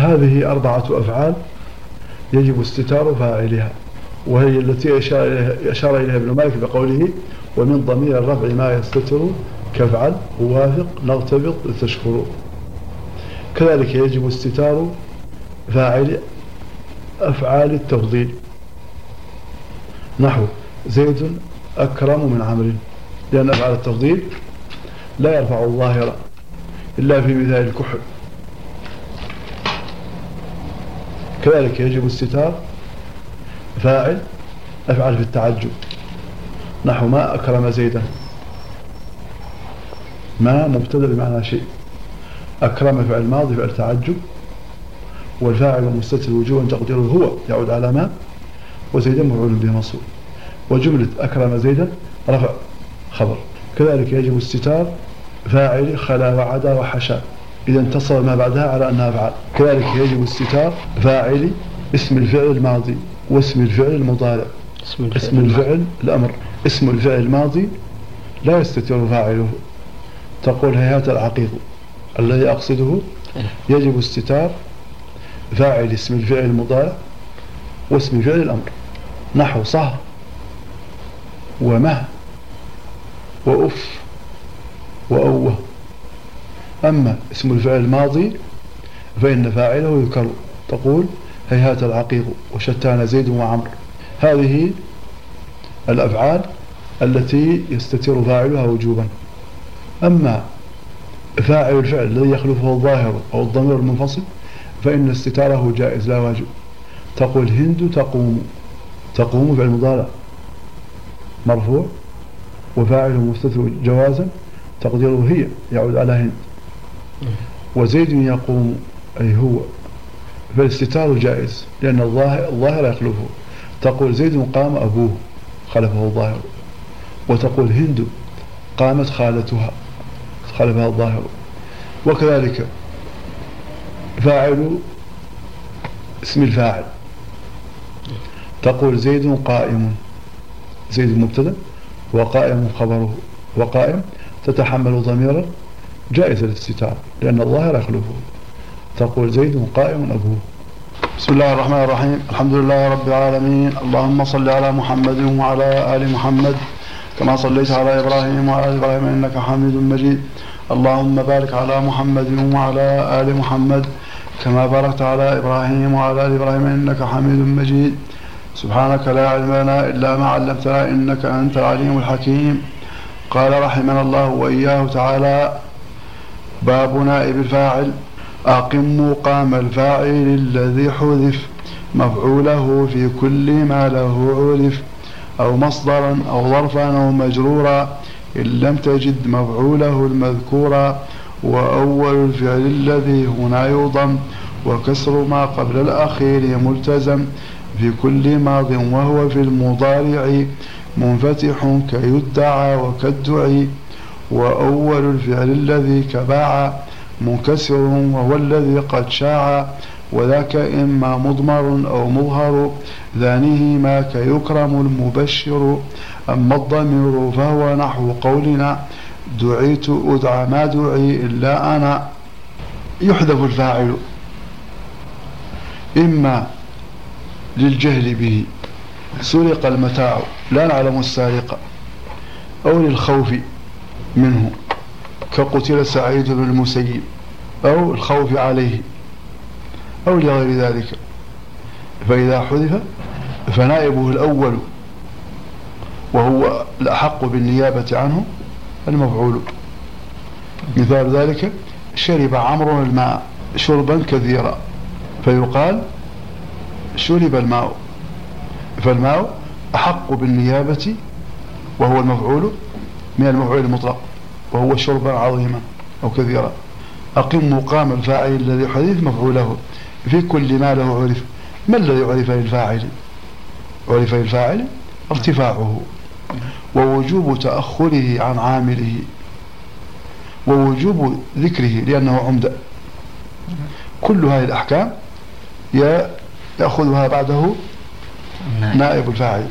هذه 4 أفعال يجب استتار فاعلها، وهي التي أشار إليها ابن مالك بقوله: ومن ضمير الرفع ما يستتر كافعل، ووافق، نغتبط، لتشكروا. كذلك يجب استتار فاعل أفعال التفضيل، نحو زيد أكرم من عمرو، لأن أفعال التفضيل لا يرفع الظاهرة إلا في مثال الكحل. كذلك يجب استتار فاعل أفعل في التعجب، نحو ما أكرم زيدا، ما مبتدأ بمعنى شيء، أكرم فعل ماضي فعل تعجب، والفاعل مستتر وجوبا تقديره هو يعود على ما، وزيدا مفعول به منصوب، وجملة أكرم زيدا رفع خبر. كذلك يجب استتار فاعل خلا وعدا وحشا إذا انتصر ما بعدها على أنها أفعال. كذلك يجب استتار فاعل اسم الفعل الماضي واسم الفعل المضارع. اسم الفعل الأمر، اسم الفعل الماضي لا يستتر فاعله، تقول هيهات العقيق الذي أقصده. يجب استتار فاعل اسم الفعل المضارع واسم الفعل الأمر، نحو صه ومه وأف وأوه. أما اسم الفعل الماضي فإن فاعله يكر، تقول هيهات العقيق وشتان زيد وعمر. هذه الأفعال التي يستتر فاعلها وجوبا. أما فاعل الفعل الذي يخلفه الظاهر أو الضمير المنفصل فإن استتاره جائز لا واجب، تقول هند تقوم، تقوم فعل مضارع مرفوع وفاعله مستتر جوازا تقديره هي يعود على هند، وزيد يقوم أي هو، فالاستتار جائز لأن الظاهر يخلفه، تقول زيد قام أبوه خلفه الظاهر، وتقول هند قامت خالتها خلفها الظاهر. وكذلك فاعل اسم الفاعل، تقول زيد قائم، زيد مبتدأ وقائم خبره، وقائم تتحمل ضميرا جائز الاستتار لأن الظاهر يخلفه، تقول زيد قائم أبوه. بسم الله الرحمن الرحيم، الحمد لله رب العالمين، اللهم صل على محمد وعلى آل محمد كما صليت على إبراهيم وعلى آل إبراهيم إنك حميد مجيد، اللهم بارك على محمد وعلى آل محمد كما باركت على إبراهيم وعلى آل إبراهيم إنك حميد مجيد. سبحانك لا علم لنا إلا ما علمتنا إنك أنت العليم الحكيم. قال رحمنا الله وإياه تعالى: باب نائب الفاعل. أقم مقام الفاعل الذي حذف مفعوله في كل ما له عرف، أو مصدرا أو ظرفا أو مجرورا إن لم تجد مفعوله المذكورا، وأول الفعل الذي هنا يضم، وكسر ما قبل الأخير ملتزم في كل ماض، وهو في المضارع منفتح كيدعى وكالدعي، وأول الفعل الذي كباع منكسر وهو الذي قد شاع، وذاك إما مضمر أو مظهر ثانيهما كيكرم المبشر. أما الضمير فهو نحو قولنا دعيت أدعى ما دعي إلا أنا. يحذف الفاعل إما للجهل به، سرق المتاع لا نعلم السارق، أو للخوف منه كقتل سعيد بن المسيب، أو الخوف عليه، أو لغير ذلك. فإذا حذف فنائبه الأول وهو الأحق بالنيابة عنه المفعول. مثال ذلك شرب عمرو الماء شربا كثيرا، فيقال شرب الماء، فالماء أحق بالنيابة وهو المفعول من المفعول المطلق وهو شربا عظيما أو كثيرا. أقم مقام الفاعل الذي حذف مفعوله في كل ما له عرف. ما الذي عرف للفاعل؟ عرف للفاعل ارتفاعه ووجوب تأخره عن عامله ووجوب ذكره لأنه عمدة. كل هذه الأحكام يأخذها بعده نائب الفاعل.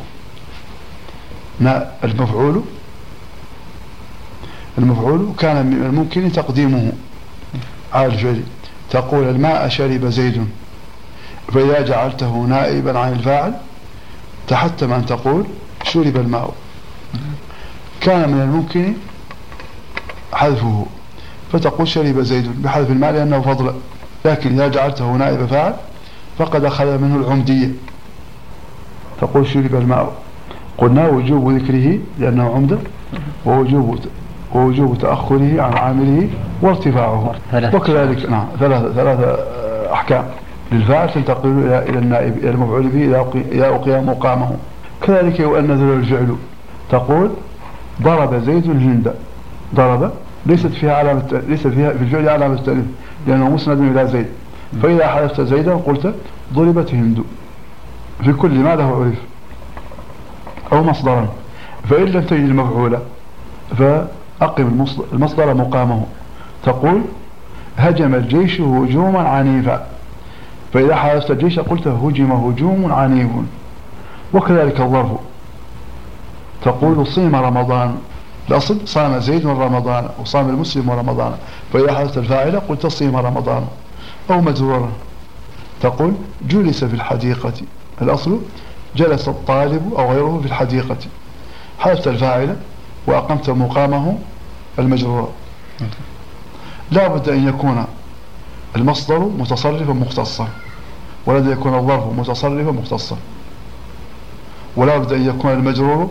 المفعول كان من الممكن تقديمه على الفعل، تقول الماء شرب زيد، فإذا جعلته نائبا عن الفاعل تحتم أن تقول شرب الماء. كان من الممكن حذفه فتقول شرب زيد بحذف الماء لأنه فضل، لكن إذا جعلته نائب فاعل فقد أخذ منه العمدية، تقول شرب الماء. قلنا وجوب ذكره لأنه عمدة، ووجوب تأخره عن عامله وارتفاعه. وكذلك نعم ثلاثة أحكام للفاعل تنتقل إلى النائب إلى المفعول به إذا أقيم مقامه. كذلك يؤنث له الفعل، تقول ضرب زيد الهند. ضرب ليست فيها في الفعل علامة التأنيث لأنه مسند إلى زيد، فإذا حذفت زيدا قلت ضربت هند في كل ما له عرف أو مصدرا. فإن لم تجد المفعول فأقم المصدر مقامه، تقول هجم الجيش هجوما عنيفا، فإذا حذفت الجيش قلت هجم هجوم عنيف. وكذلك الظرف، تقول صيم رمضان، الأصل صام زيد رمضان وصام المسلم رمضان، فإذا حذفت الفاعل قلت صيم رمضان. أو مجرورا، تقول جلس في الحديقة، الأصل جلس الطالب أو غيره في الحديقة، حذفت الفاعل وأقمت مقامه المجرور. لا بد أن يكون المصدر متصرفا مختصا، ولا بد أن يكون الظرف متصرفا مختصا، ولا بد أن يكون المجرور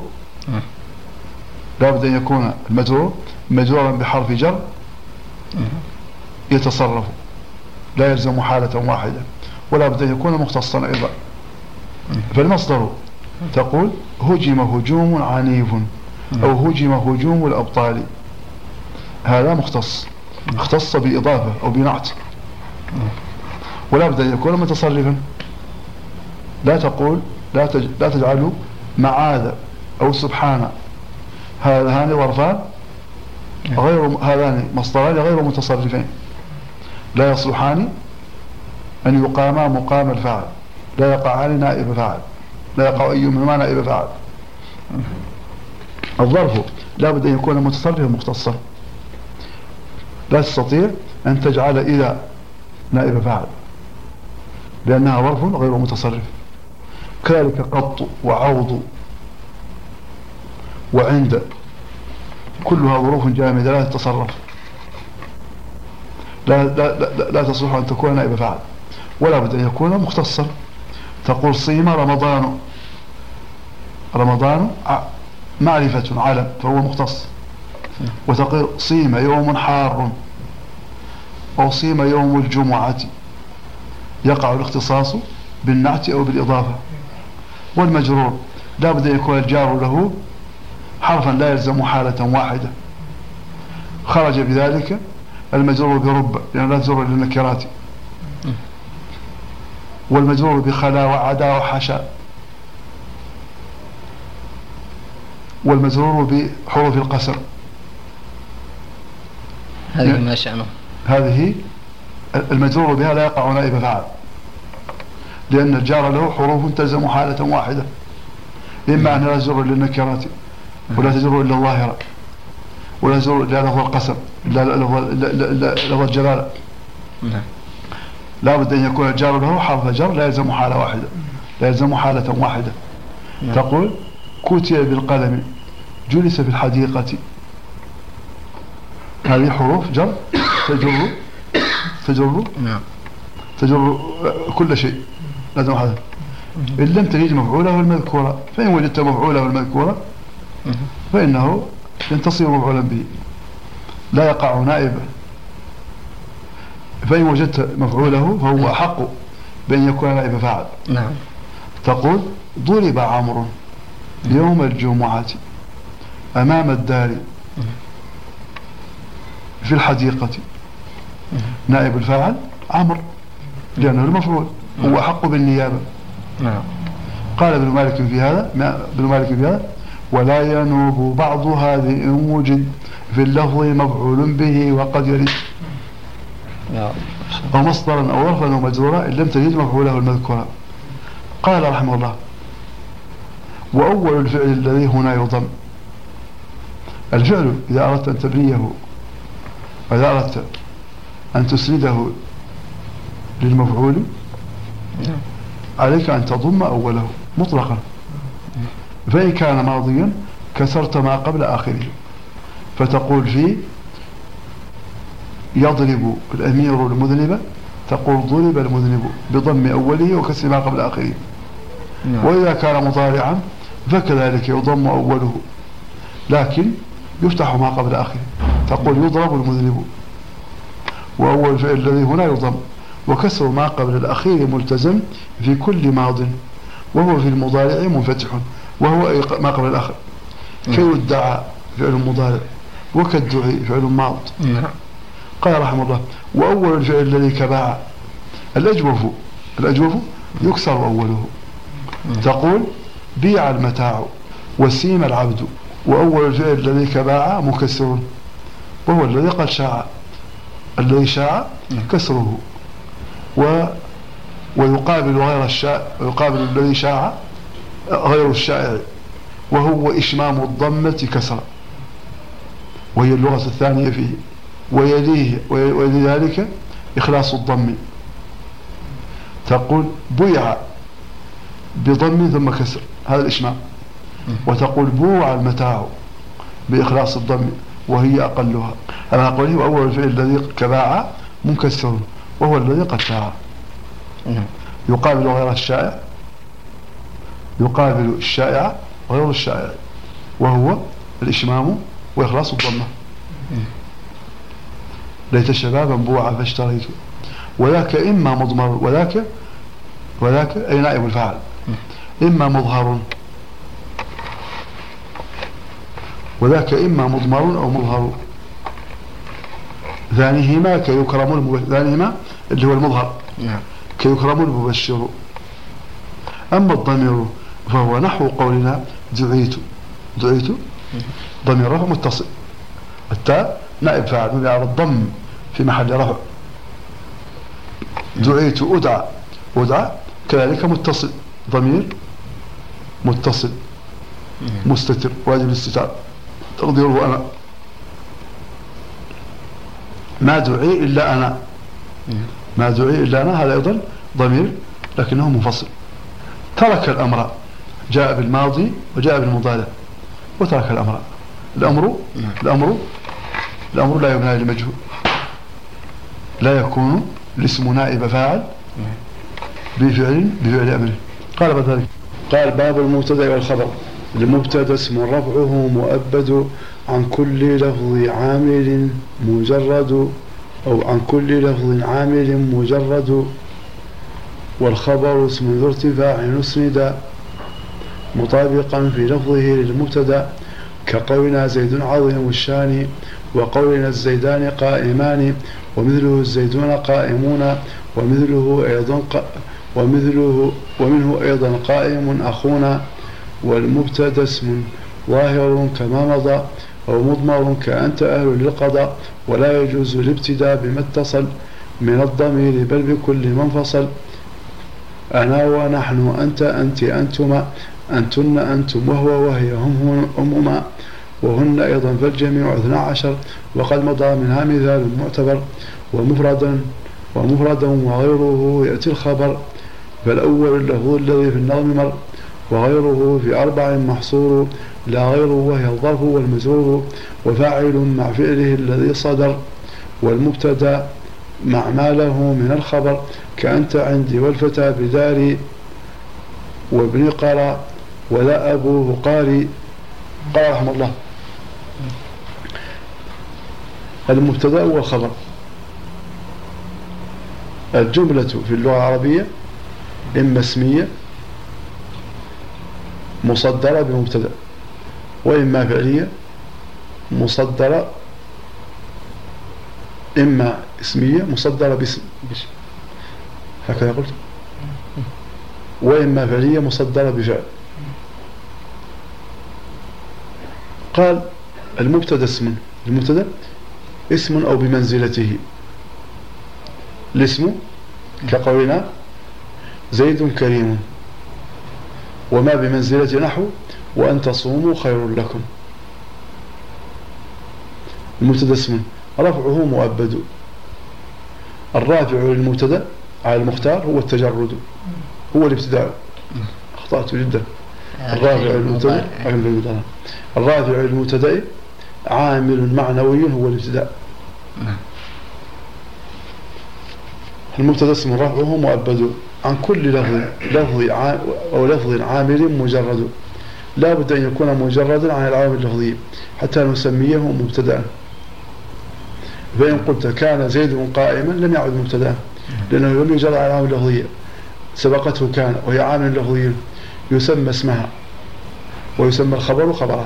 مجرورا بحرف جر يتصرف لا يلزم حالة واحدة، ولا بد أن يكون مختصا أيضا. فالمصدر تقول هجم هجوم عنيف أو هجم هجوم الأبطال، هذا مختص، اختص بإضافة أو بنعت. ولا بد أن يكون متصرفا، لا تقول لا تجعل معاذ أو سبحان، هذان ظرفان هذان مصدران غير متصرفين، لا يصلحان أن يقاما مقام الفاعل، لا يقعان نائب فاعل، لا يقع أي منهما نائب فاعل. الظرف لا بد أن يكون متصرفا مختصا، لا تستطيع أن تجعل إذا نائب فاعل لأنها ظرف غير متصرف. كذلك قط وعوض وعند، كلها ظروف جامدة لا تتصرف، لا تصلح أن تكون نائب فاعل، ولا بد أن يكون مختصا. تقول صيم رمضان، رمضان معرفة علم فهو مختص. وتقول صيم يوم حار أو صيم يوم الجمعة، يقع الاختصاص بالنعت أو بالإضافة. والمجرور لا بد أن يكون الجار له حرفا لا يلزم حالة واحدة، خرج بذلك المجرور برب لأن لا تجر للنكرات، والمجرور بخلا وعدا وحشا، والمجرور بحروف القسم. هذه ما شأنه، هذه المجرور بها لا يقع نائب فاعل لأن الجار له حروف تلزم حالة واحدة، إما أن لا تجر للنكرات ولا تجر إلا الظاهرة، ولا تجر إلا لفظ القسم إلا لفظ الجلالة. لا بد أن يكون الجار له حرف جر لا يلزم حالة واحدة، لا يلزم حالة واحدة. تقول كتب بالقلم جلس في الحديقة، هذه حروف جر تجر كل شيء لازم حذف. إن لم تجد مفعوله المذكورة، فإن وجدت مفعوله المذكورة فإنه ينتصب مفعولا به لا يقع نائبا، فإن وجدت مفعوله فهو أحق بأن يكون نائب فاعل. نعم. تقول ضرب عمرو يوم الجمعة أمام الدار في الحديقة، نائب الفاعل عمرو لأنه المفعول هو أحق بالنيابة. نعم. قال ابن مالك في هذا ولا ينوب بعض هذه إن وجد في اللفظ مفعول به وقد يرد، أو مصدرا أو ظرفا أو مجرورا إن لم تجد مفعوله المذكورا. قال رحمه الله وأول الفعل الذي هنا يضم، الفعل إذا أردت أن تبنيه وإذا أردت أن تسنده للمفعول عليك أن تضم أوله مطلقا، فإن كان ماضيا كسرت ما قبل آخره، فتقول في يضرب الأمير المذنب تقول ضرب المذنب بضم أوله وكسر ما قبل آخره. وإذا كان مضارعا فكذلك يضم أوله لكن يفتح ما قبل آخره، تقول يضرب المذنب، وأول الفعل الذي هنا يضم، وكسر ما قبل الأخير ملتزم في كل ماض، وهو في المضارع منفتح، وهو ما قبل الآخر، كيدعى فعل مضارع، وكالدعي فعل ماض. قال رحمه الله: وأول الفعل الذي كباع الأجوف يكسر أوله، تقول بيع المتاع وسيم العبد، وأول الفعل الذي كباع مكسر، وهو الذي قد شاع، الذي شاع كسره، ويقابل غير الشاع، ويقابل الذي شاع غير الشائع، وهو إشمام الضمة كسرا، وهي اللغة الثانية فيه، ولذلك إخلاص الضم، تقول بيع بضم ثم كسر، هذا الإشمام، وتقول بوع المتاع بإخلاص الضم وهي أقلها. أنا أقول وأول الفعل الذي كباع منكسر، وهو الذي قد شاع، يقابل غير الشائع، يقابل الشائع غير الشائع، وهو الإشمام وإخلاص الضمة. ليت شبابا بوعا فاشتريت، وذاك إما مضمر، وذاك أي نائب الفاعل، إما مظهر، وذاك إما مضمر أو مظهر، ثانيهما كيكرم ثانيهما اللي هو المظهر كيكرم المبشر. أما الضمير فهو نحو قولنا دعيت ضمير رفع متصل، التاء نائب فاعل مبني على الضم في محل رفع، دعيت أدعى كذلك متصل، ضمير متصل مستتر واجب الاستتار، تقديره أنا، ما دعي إلا أنا، ما دعي إلا أنا، هذا أيضا ضمير لكنه منفصل. ترك الأمر، جاء بالماضي وجاء بالمضارع وترك الأمر. الأمر لا يبنى للمجهول، لا يكون الاسم نائب فاعل بفعل أمره. قال بعد ذلك: قال باب المبتدأ والخبر. المبتدأ اسم رفعه مؤبد عن كل لفظ عامل مجرد، أو عن كل لفظ عامل مجرد، والخبر اسم ذو ارتفاع اسند مطابقا في لفظه للمبتدأ، كقولنا زيد عظيم الشان، وقولنا الزيدان قائمان، ومثله الزيدون قائمون، ومنه أيضا قائم أخونا. والمبتدأ اسم ظاهر كما مضى، أو مضمر كأنت أهل للقضاء، ولا يجوز الابتداء بما اتصل من الضمير بل بكل منفصل، أنا ونحن، أنت أنت أنتما، أنتن أنتم، وهو وهي هما، وهن أيضا فالجميع 12، وقد مضى منها مثال معتبر. ومفردا وغيره يأتي الخبر، فالأول اللفظ الذي في النظم مر، وغيره في 4 محصور، لا غيره وهي الظرف والمجرور، وفاعل مع فعله الذي صدر، والمبتدا مع ما له من الخبر، كأنت عندي، والفتى بداري، وابن قرى، ولا أبوه قاري. قال رحمه الله: المبتدا والخبر. الجملة في اللغة العربية إما اسمية مصدرة بمبتدا، وإما فعلية مصدرة، إما اسمية مصدرة باسم هكذا قلت، وإما فعلية مصدرة بفعل. قال: المبتدا اسم، المبتدا اسم أو بمنزلته. الاسم كقولنا زيد كريم، وما بمنزلة نحو وأن تصوموا خير لكم. المبتدا اسم رفعه مؤبد. الرافع للمبتدا على المختار هو التجرد، هو الابتداء. أخطأت جدا. الرافع المبتدأ عامل معنوي هو الابتداء. المبتدأ اسم رفعه مؤبد عن كل لفظ عامل مجرد، لا بد أن يكون مجردا عن العوامل اللفظية حتى نسميه مبتدأ. فإن قلت كان زيد قائما لم يعد مبتدأ، لأنه لم يجرد عن العوامل اللفظية، سبقته كان وهي عامل لفظي يسمى اسمها ويسمى الخبر خبرها.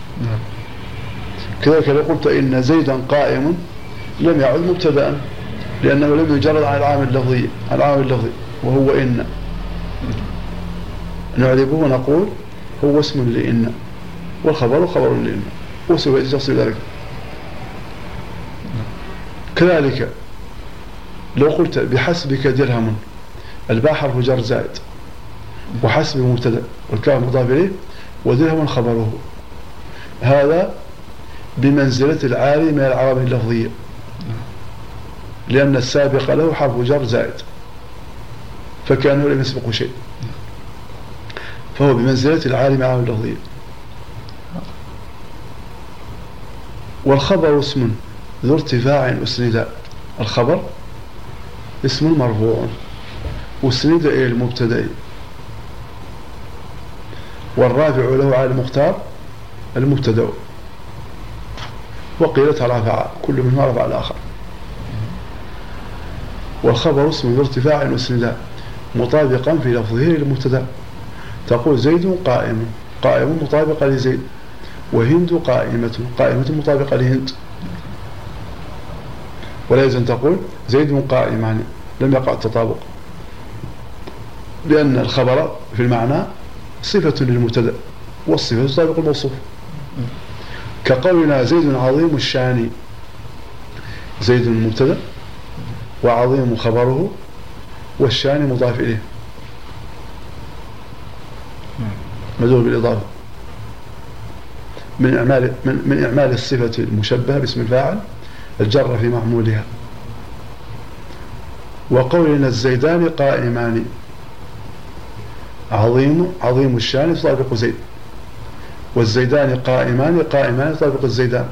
كذلك لو قلت إن زيدا قائم لم يعد مبتدأ، لأنه لم يجرد عن العامل اللفظي وهو إن. نعربه ونقول هو اسم لإن والخبر خبر لإن وسوى تصل ذلك. كذلك لو قلت بحسبك درهم، الباء حرف جر زائد وحسب مبتدأ والكاف مضاف إليه ودرهم خبره، هذا بمنزلة العالي من العوامل اللفظية، لأن السابق له حرف جر زائد فكأنه لم يسبق شيء، فهو بمنزلة العالي من العوامل اللفظية. والخبر اسم ذو ارتفاع أسند، الخبر اسم مرفوع أسند إلى المبتدأ، والرافع له على المختار المبتدأ، وقيلت رفع كل منهما رفع الآخر. والخبر اسم ذو ارتفاع أسند مطابقا في لفظه للمبتدأ، تقول زيد قائم، قائم مطابقة لزيد، وهند قائمة، قائمة مطابقة لهند. ولا يجوز أن تقول زيد قائمان، لم يقع التطابق، لأن الخبر في المعنى صفة للمبتدأ والصفة تطابق الموصوف، كقولنا زيد عظيم الشان، زيد مبتدأ وعظيم خبره والشان مضاف إليه مدعو بالإضافة من إعمال الصفة المشبهة باسم الفاعل الجر في معمولها. وقولنا الزيدان قائمان، عظيم الشان يطابق زيد، والزيدان قائمان يطابق الزيدان،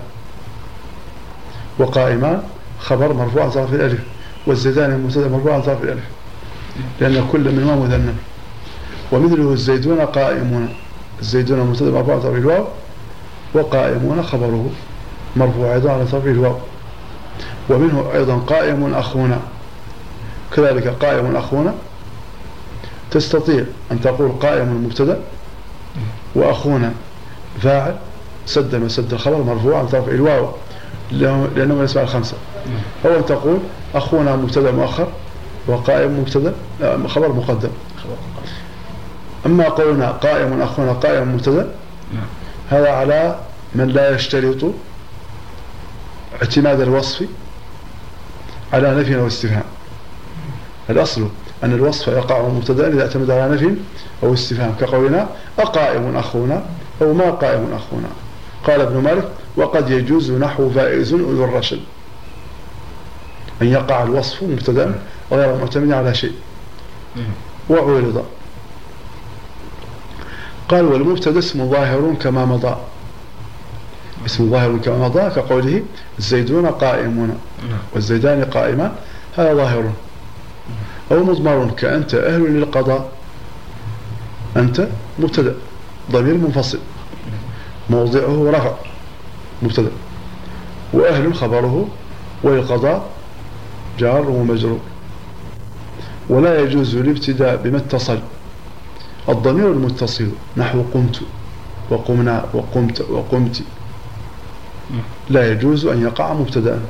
وقائمان خبر مرفوع عن طرف الألف، والزيدان مبتدأ مرفوع عن طرف الألف لأن كل منهما مثنى. ومثله الزيدون قائمون، الزيدون مبتدأ مرفوع عن طرف الواو، وقائمون خبره مرفوع أيضا على طرف الواو. ومنه أيضا قائم أخونا، كذلك قائم أخونا تستطيع أن تقول قائم مبتدأ وأخونا فاعل سد مسد الخبر مرفوع عن طرف الواو لأنه من الأسماء الخمسة، أو أن تقول أخونا مبتدأ مؤخر وقائم مبتدأ خبر مقدم. أما قولنا قائم أخونا قائم مبتدأ هذا على من لا يشترط اعتماد الوصف على نفي أو استفهام. الأصل أن الوصف يقع مبتدأ إذا اعتمد على نفي أو استفهام، كقولنا أقائم أخونا أو ما قائم أخونا. قال ابن مالك وقد يجوز نحو فائز ذو الرشد، أن يقع الوصف مبتدأ غير معتمد على شيء وعرض. قال والمبتدأ اسم ظاهر كما مضى، اسم ظاهر كما مضى كقوله الزيدون قائمون والزيدان قائمان، هذا ظاهر. أو مضمر كأنت أهل للقضاء، أنت مبتدأ ضمير منفصل موضعه رفع مبتدأ، وأهل خبره، والقضاء جار ومجرور. ولا يجوز الابتداء بما اتصل، الضمير المتصل نحو قمت وقمنا وقمت وقمت لا يجوز أن يقع مبتدأ،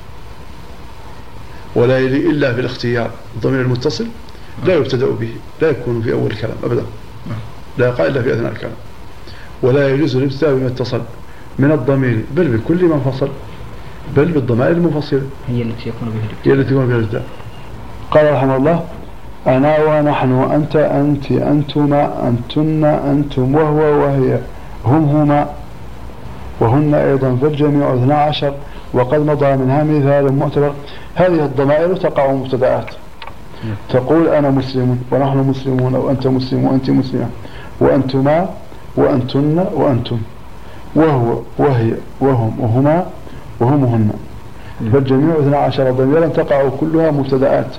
ولا يلي إلا في الاختيار. الضمير المتصل لا يبتدأ به، لا يكون في أول الكلام أبدا، لا يقع إلا في أثناء الكلام. ولا يجوز الابتداء بما اتصل من الضمير بل بكل ما انفصل، بل بالضمائر المنفصلة هي التي يكون بها الابتداء. قال رحمه الله أنا ونحن أنت أنت أنتما أنتن أنتم وهو وهي هم هما وهن أيضا، فالجميع 12 وقد مضى منها مثال معتبر. هذه الضمائر تقع مبتدآت، تقول أنا مسلم ونحن مسلمون، أو أنت مسلم وأنت مسلمة، وأنتما وأنتن وأنتم، وهو وهي وهم وهما وهم وهن. فالجميع 12 ضميرا تقع كلها مبتدآت،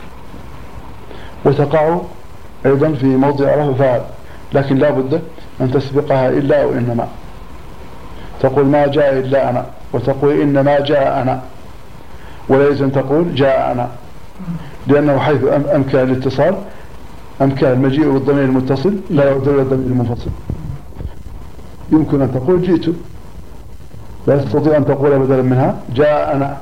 وتقع أيضا في موضع رفع فاعل، لكن لا بد أن تسبقها إلا أو إنما. تقول ما جاء إلا أنا، وتقول إنما جاء أنا، ولا يجوز أن تقول جاء أنا، لأنه حيث أمكن الاتصال أمكن المجيء بالضمير المتصل لا يعود إلى الضمير المنفصل. يمكن أن تقول جئت، لا تستطيع أن تقول بدلا منها جاء أنا.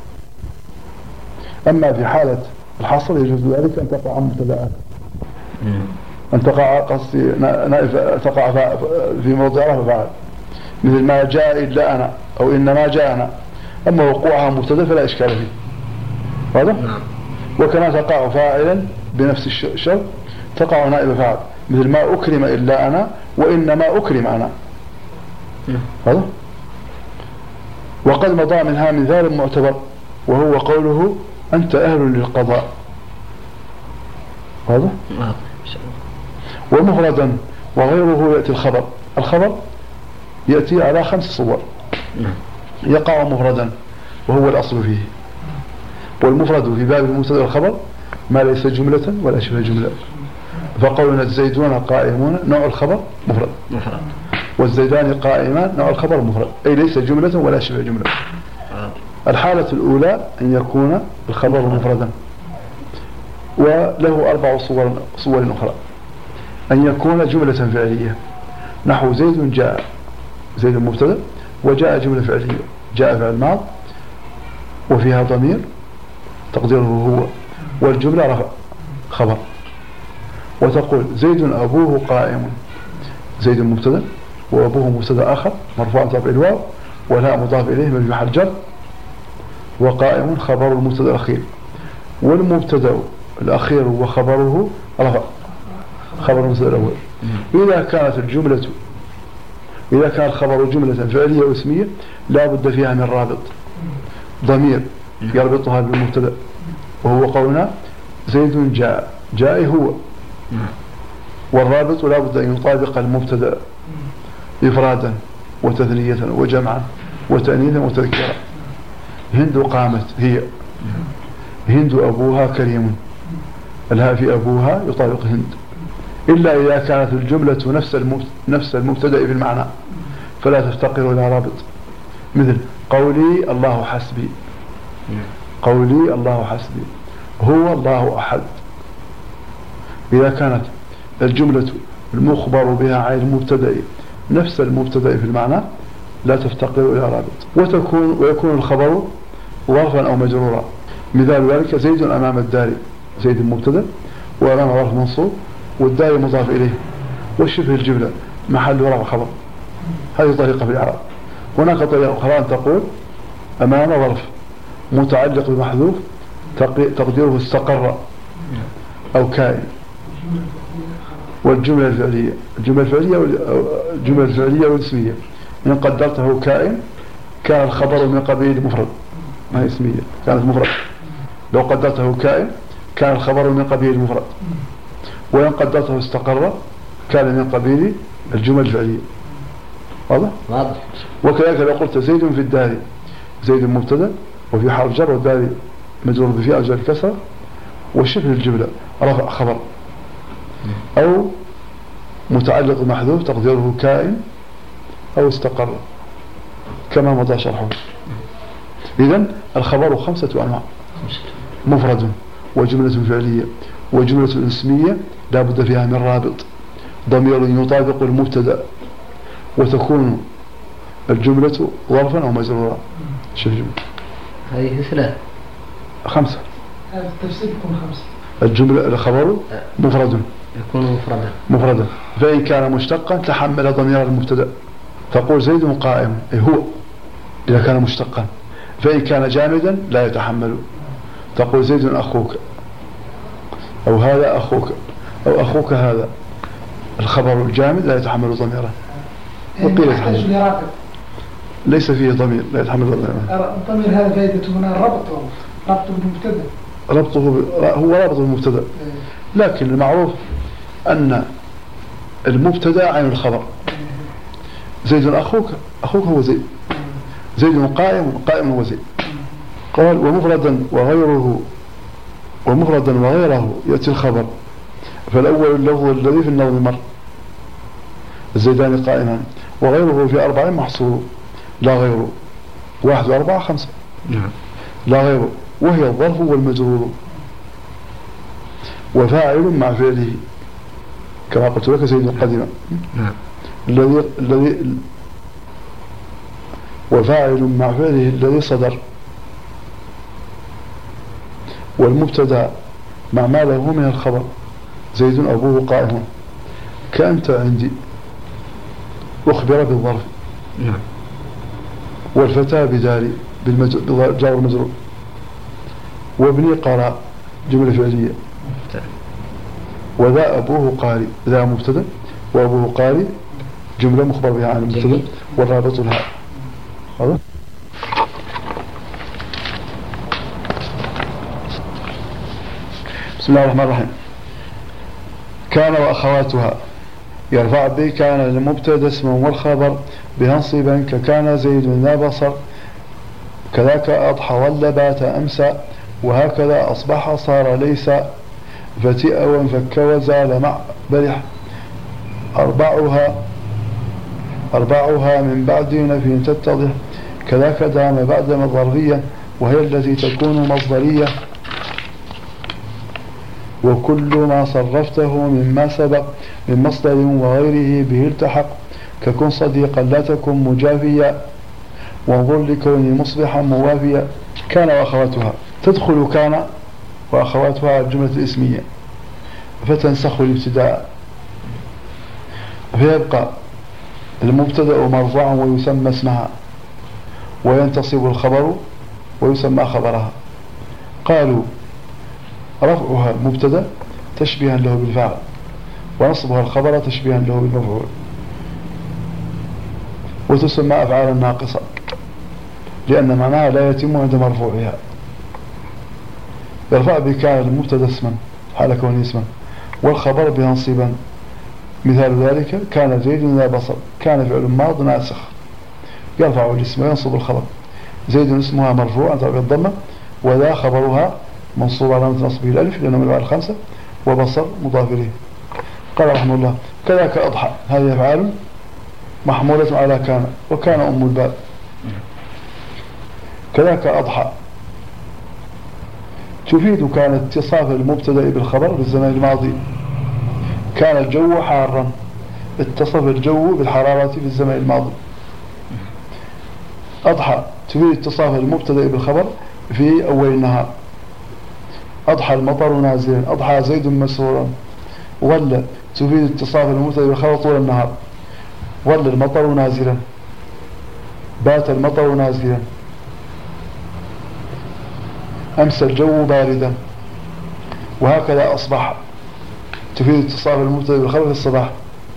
أما في حالة الحصر يجوز ذلك أن تقع مبتدآت، أن تقع قصدي تقع في موضع رفع فاعل، مثل ما جاء إلا أنا أو إنما جاءنا. أما وقوعها مبتدأ فلا إشكال فيه، واضح؟ وكما تقع فاعلا بنفس الشرط تقع نائب فاعل، مثل ما أكرم إلا أنا وإنما أكرم أنا، واضح؟ وقد مضى منها مثال معتبر، وهو قوله أنت أهل للقضاء، واضح؟ ومفردا وغيره يأتي الخبر. الخبر يأتي على 5 صور. يقع مفردا وهو الأصل فيه، والمفرد في باب المبتدا والخبر ما ليس جملة ولا شبه جملة. فقولنا الزيدون قائمون نوع الخبر مفرد، والزيدان قائمان نوع الخبر مفرد، أي ليس جملة ولا شبه جملة. الحالة الأولى أن يكون الخبر مفردا، وله 4 صور أخرى. أن يكون جملة فعلية، نحو زيد جاء، زيد مبتدا وجاء جملة فعلية، جاء فعل ماض وفيها ضمير تقديره هو، والجملة رفع خبر. وتقول زيد أبوه قائم، زيد مبتدا وأبوه مبتدا آخر مرفوع رفع الواو ولا مضاف إليه من محل جر، وقائم خبر المبتدا الأخير، والمبتدا الأخير وخبره رفع خبر المبتدا الأول. إذا كان الخبر جملة فعلية واسمية لا بد فيها من رابط ضمير يربطها بالمبتدا، وهو قولنا زيد جاء، جاء هو، والرابط لا بد أن يطابق المبتدا إفرادا وتثنية وجمعا وتأنيثا وتذكيرا. هند قامت هي، هند أبوها كريم، الهاء في أبوها يطابق هند، إلا إذا كانت الجملة نفس المبتدا في المعنى فلا تفتقر إلى رابط، مثل قولي الله حسبي، قولي الله حسبي، هو الله أحد. إذا كانت الجملة المخبر بها عن المبتدا نفس المبتدا في المعنى لا تفتقر إلى رابط. ويكون الخبر ظرفا أو مجرورا. مثال ذلك زيد أمام الدار، زيد مبتدا وأمام ظرف منصوب والدار مضاف إليه، والشبه الجملة محل رفع خبر. هذه طريقة في الإعراب. هناك طريقة أخرى أن تقول أمام ظرف متعلق بمحذوف تقديره استقر أو كائن، والجملة الفعلية الجملة الفعلية والاسمية إن قدرته كائن كان الخبر من قبيل مفرد، ما هي اسمية كانت مفرد. لو قدرته كائن كان الخبر من قبيل مفرد، وإن قدرته استقر كان من قبيل الجمل الفعلية. واضح؟ وكذلك لو قلت زيد في الدار، زيد مبتدا وفي حرف جر والدار مجرور بفي أجر الكسرة وشبه الجملة رفع خبر، أو متعلق محذوف تقديره كائن أو استقر كما مضى شرحه. إذن الخبر 5 أنواع: مفرد وجملة فعلية وجملة اسمية لا بد فيها من رابط ضمير يطابق المبتدا، وتكون الجملة ظرفا أو مجرورا. شوف هذه 3 5. هذا التفسير يكون 5. الجملة الخبر مفرد يكون مفردا، فإن كان مشتقا تحمل ضمير المبتدا، تقول زيد قائم أي هو إذا كان مشتقا. فإن كان جامدا لا يتحمل، تقول زيد أخوك أو هذا أخوك أو أخوك هذا. الخبر الجامد لا يتحمل ضميره، وقيل يتحمل ليس فيه ضمير لا يتحمل ضميره. الضمير هذا فائدته هنا الربط، ربط المبتدا هو رابط المبتدأ، لكن المعروف أن المبتدأ عين الخبر. زيد أخوك هو زيد، زيد قائم هو زيد. قال ومفردا وغيره يأتي الخبر، فالأول اللفظ الذي في النظم مر، الزيدان قائمان، وغيره في 4 محصور، لا غيره 1 و4 5 لا غيره، وهي الظرف والمجرور وفاعل مع فعله كما قلت لك زيد قديما الذي وفاعل مع فعله الذي صدر، والمبتدا مع ما له من الخبر، زيد أبوه قائم، كأنت عندي أخبر بالظرف، والفتاة بداري بالجار المجرور، وابني قرأ جملة فعلية، وذا أبوه قاري، ذا مبتدا وأبوه قاري جملة مخبر بها عن المبتدا والرابط لها. هذا بسم الله الرحمن الرحيم. كان وأخواتها يرفع به كان للمبتدا اسما والخبر بنصبا ككان زيد لا بصر، كذاك أضحى ولا بات أمسى، وهكذا أصبح صار ليس، فتئ وانفك وزال مع برح، أربعها من بعد نفي تتضح، كذاك دام بعد مظرية وهي التي تكون مصدرية، وكل ما صرفته مما سبق من مصدر وغيره به التحق، ككن صديقا لا تكن مجافيا، وانظر لكوني مصبحا موافيا. كان وأخواتها تدخل كان وأخواتها الجملة الاسمية فتنسخ الابتداء، فيبقى المبتدأ مرفوعا ويسمى اسمها، وينتصب الخبر ويسمى خبرها. قالوا رفعها المبتدأ تشبيها له بالفاعل، ونصبها الخبر تشبيها له بالمفعول، وتسمى أفعالا ناقصة لأن معناها لا يتم عند مرفوعها. يرفع بكان المبتدأ اسما حال كونه اسما، والخبر بنصبا، مثال ذلك كان زيد لا بصر، كان فعل ماض ناسخ يرفع الاسم وينصب الخبر، زيد اسمها مرفوع عن طريق الضمة، وذا خبرها منصوب على نصبه الألف لأنه من الأفعال 5، وبصر مضاف إليه. قال رحمه الله كذاك أضحى، هذه أفعال محمولة على كان، وكان أم الباب. كذاك أضحى تفيد كان اتصاف المبتدأ بالخبر بالزمن الماضي، كان الجو حارا، اتصف الجو بالحرارة في الزمن الماضي. أضحى تفيد اتصاف المبتدأ بالخبر في أول النهار، أضحى المطر نازلا، أضحى زيد مسرورا. ولا تفيد اتصاف المبتدأ بالخبر طول النهار، ولا المطر نازلا، بات المطر نازلا، أمسى الجو باردا. وهكذا أصبح تفيد اتصاف المبتدأ بالخبر في الصباح،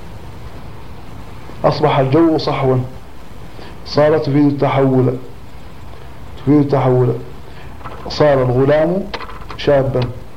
أصبح الجو صحوا. صار تفيد التحول، صار الغلام شابا.